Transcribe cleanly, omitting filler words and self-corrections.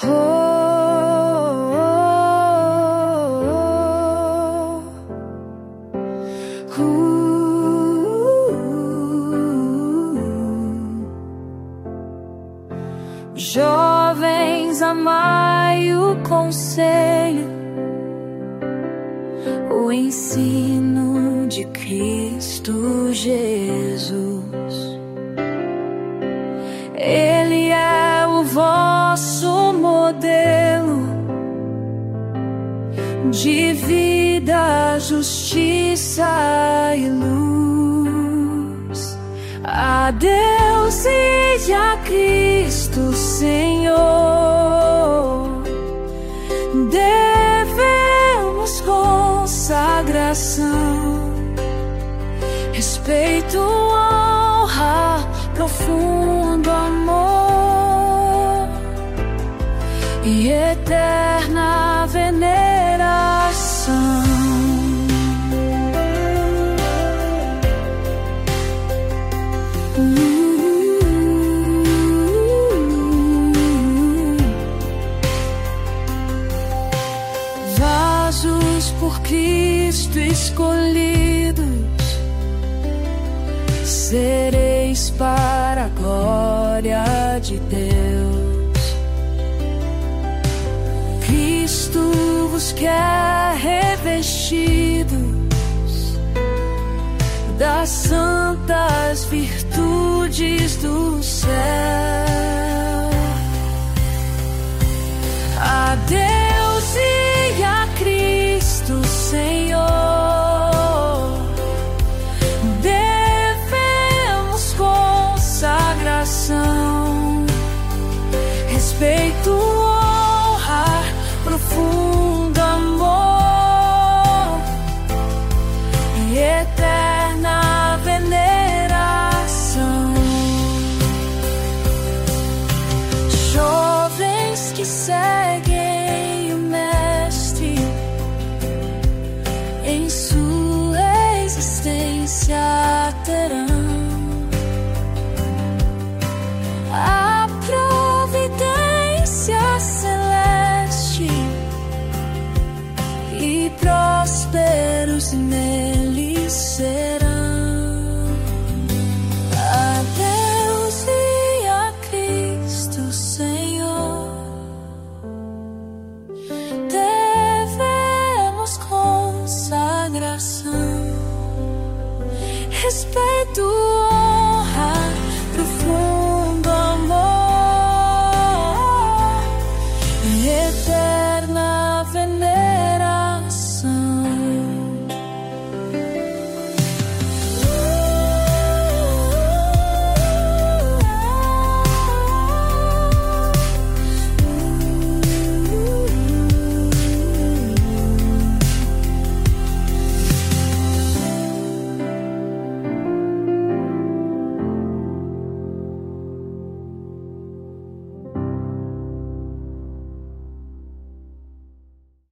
Jovens, amai o conselho, o ensino de Cristo Jesus. Ele é o vosso modelo de vida, justiça e luz. A Deus e a Cristo Senhor devemos consagração, respeito, honra, profundo amor e eterna veneração. Vasos por Cristo escolhidos, sereis para a glória de Deus. Cristo vos quer revestidos das santas virtudes do céu. A Deus e a Cristo Senhor devemos consagração, respeito,